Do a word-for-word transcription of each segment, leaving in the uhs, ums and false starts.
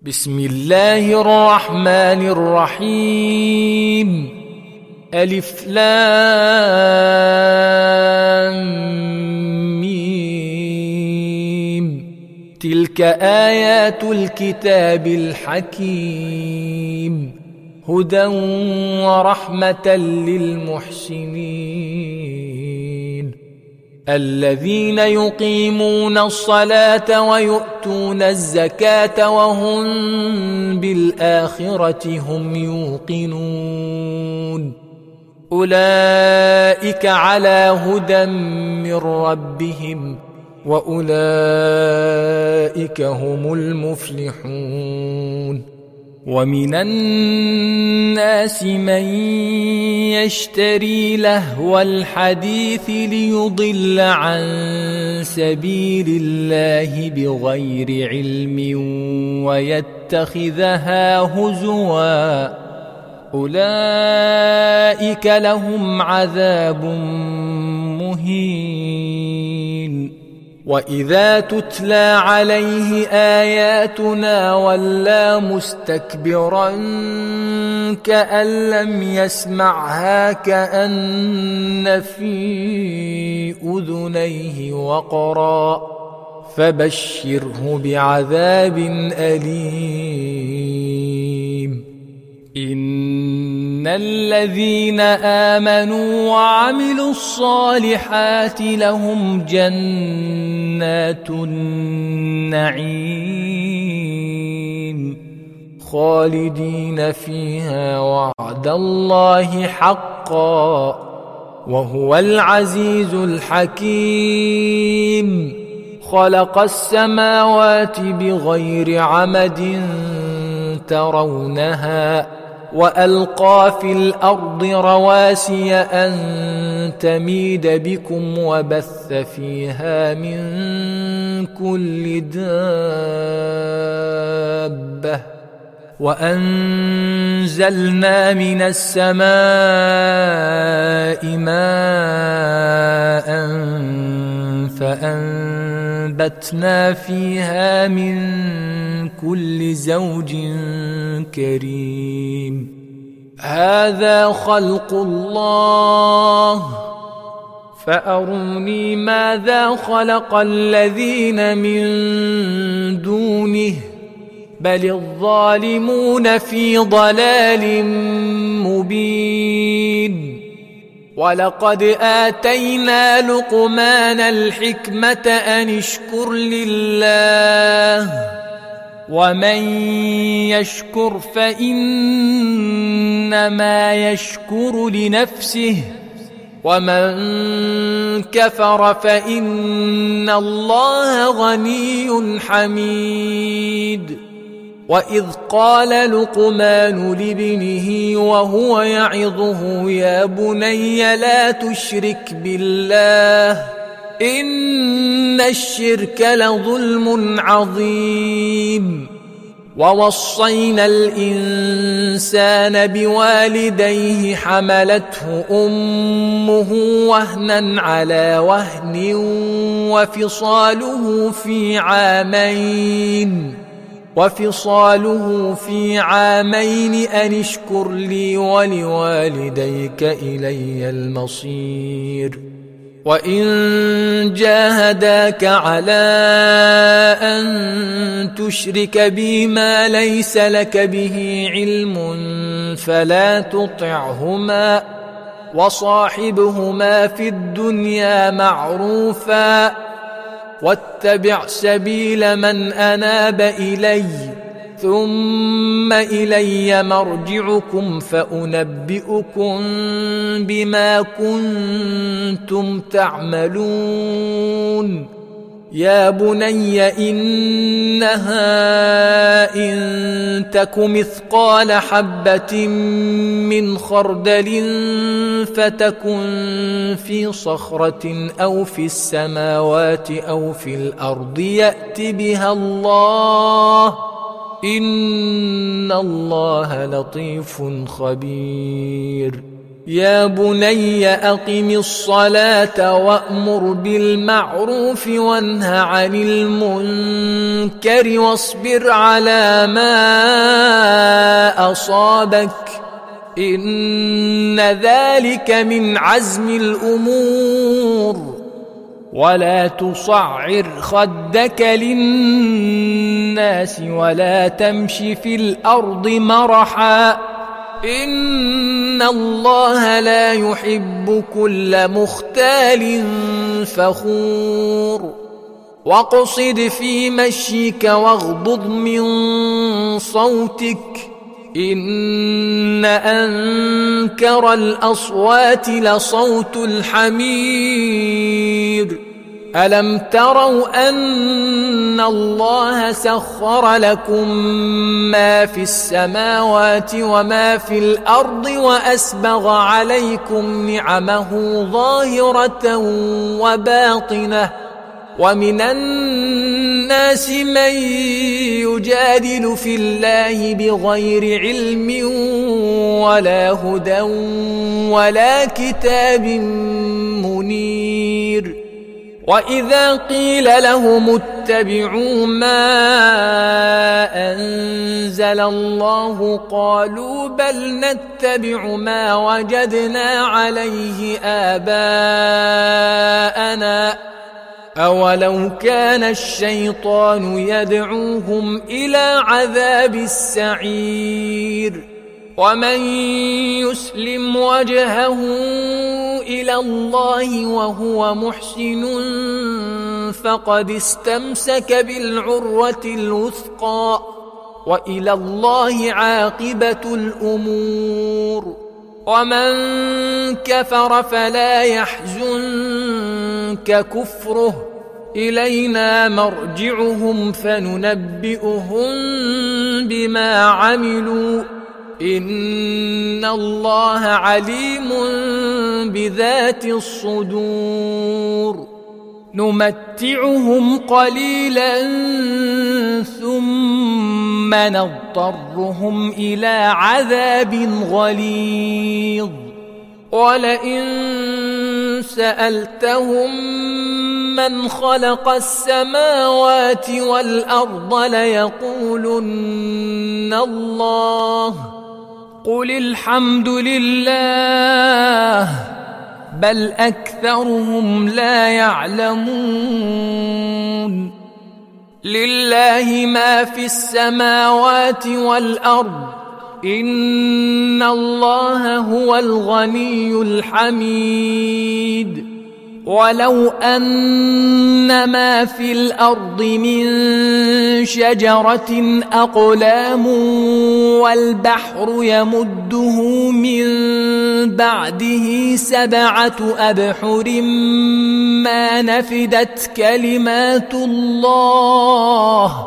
بسم الله الرحمن الرحيم. ألف لام ميم. تلك آيات الكتاب الحكيم، هدى ورحمة للمحسنين الذين يقيمون الصلاة ويؤتون الزكاة وهم بالآخرة هم يوقنون. أولئك على هدى من ربهم وأولئك هم المفلحون. ومن الناس من يشتري لهو الحديث ليضل عن سبيل الله بغير علم ويتخذها هزوا، أولئك لهم عذاب مهين. وإذا تتلى عليه آياتنا ولى مستكبرا كأن لم يسمعها كأن في أذنيه وقرا، فبشره بعذاب أليم. إن الذين آمنوا وعملوا الصالحات لهم جنات النعيم خالدين فيها وعد الله حقا، وهو العزيز الحكيم. خلق السماوات بغير عمد ترونها وألقى في الأرض رواسي أن تميد بكم وبث فيها من كل دابة، وأنزلنا من السماء ماء فأنبتنا فيها من كل زوج كريم. هذا خلق الله فأروني ماذا خلق الذين من دونه بل الظالمون في ضلال مبين. ولقد آتينا لقمان الحكمة أن اشكر لله، ومن يشكر فإنما يشكر لنفسه، ومن كفر فإن الله غني حميد. وإذ قال لقمان لابنه وهو يعظه يا بني لا تشرك بالله إن الشرك لظلم عظيم. ووصينا الإنسان بوالديه حملته أمه وهنا على وهن وفصاله في عامين وفصاله في عامين أن اشكر لي ولوالديك إلي المصير. وإن جاهداك على أن تشرك بي ما ليس لك به علم فلا تطعهما، وصاحبهما في الدنيا معروفا، واتبع سبيل من أناب إلي ثم إلي مرجعكم فأنبئكم بما كنتم تعملون. يا بني إنها إن تك مثقال حبة من خردل فتكن في صخرة أو في السماوات أو في الأرض يأت بها الله إن الله لطيف خبير. يا بني أقم الصلاة وأمر بالمعروف وانه عن المنكر واصبر على ما أصابك إن ذلك من عزم الأمور ولا تصعر خدك للناس ولا تمش في الأرض مرحا إن الله لا يحب كل مختال فخور واقصد في مشيك واغضض من صوتك إن أنكر الأصوات لصوت الحمير ألم تروا أن الله سخر لكم ما في السماوات وما في الأرض وأسبغ عليكم نعمه ظاهرة وباطنة ومن الناس من يجادل في الله بغير علم ولا هدى ولا كتاب منير وإذا قيل لهم اتبعوا ما أنزل الله قالوا بل نتبع ما وجدنا عليه آباءنا أولو كان الشيطان يدعوهم إلى عذاب السعير ومن يسلم وجهه إلى الله وهو محسن فقد استمسك بالعروة الوثقى وإلى الله عاقبة الأمور ومن كفر فلا يحزنك كفره إلينا مرجعهم فننبئهم بما عملوا إن الله عليم بذات الصدور نمتعهم قليلا ثم نضطرهم إلى عذاب غليظ ولئن سألتهم من خلق السماوات والأرض ليقولن الله قل الحمد لله بل أكثرهم لا يعلمون لله ما في السماوات والأرض إن الله هو الغني الحميد ولو أن ما في الأرض من شجرة أقلام والبحر يمده من بعده سبعة أبحر ما نفدت كلمات الله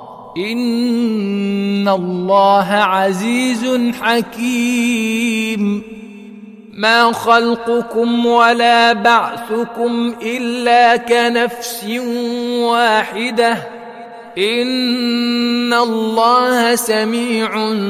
إن الله عزيز حكيم ما خلقكم ولا بعثكم إلا كنفس واحدة إن الله سميع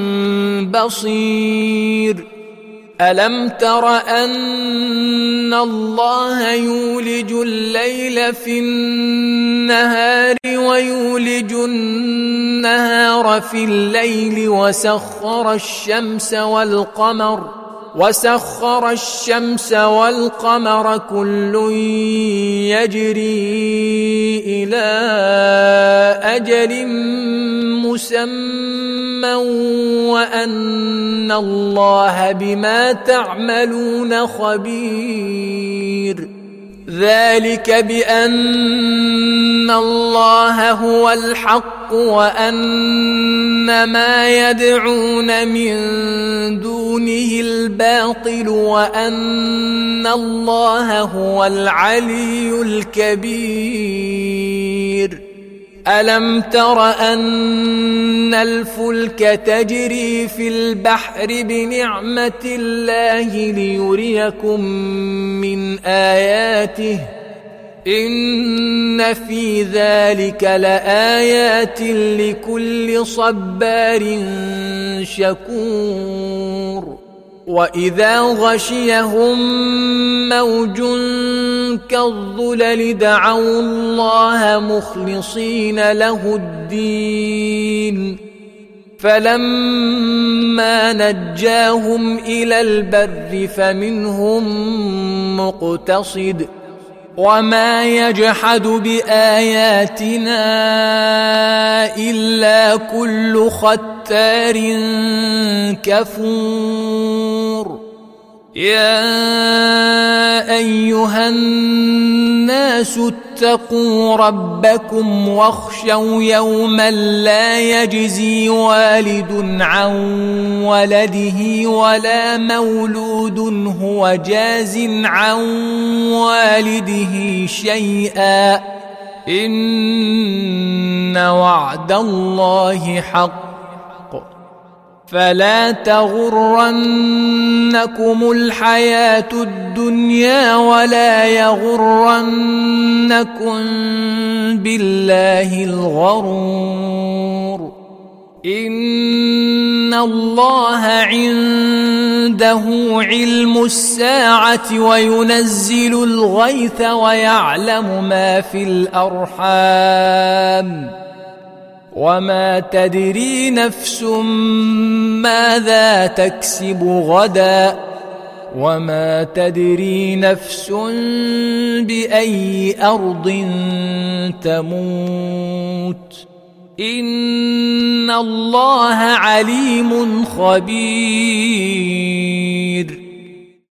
بصير ألم تر أن الله يولج الليل في النهار ويولج النهار في الليل وسخر الشمس والقمر وسخر الشمس والقمر كل يجري إلى أجل مسمى وأن الله بما تعملون خبير ذلك بأن الله هو الحق وأن ما يدعون من دونه الباطل وأن الله هو العلي الكبير ألم تر أن الفلك تجري في البحر بنعمة الله ليريكم من آياته إن في ذلك لآيات لكل صبار شكور وإذا غشيهم موج كالظلل دعوا الله مخلصين له الدين فلما نجاهم إلى البر فمنهم مقتصد وما يجحد بآياتنا إلا كل ختار كفور يا أيها الناس اتقوا ربكم واخشوا يوما لا يجزي والد عن ولده ولا مولود هو جاز عن والده شيئا إن وعد الله حق فلا تغرنكم الحياة الدنيا ولا يغرنكم بالله الغرور إن الله عنده علم الساعة وينزل الغيث ويعلم ما في الأرحام وما تدري نفس ماذا تكسب غدا وما تدري نفس بأي أرض تموت إن الله عليم خبير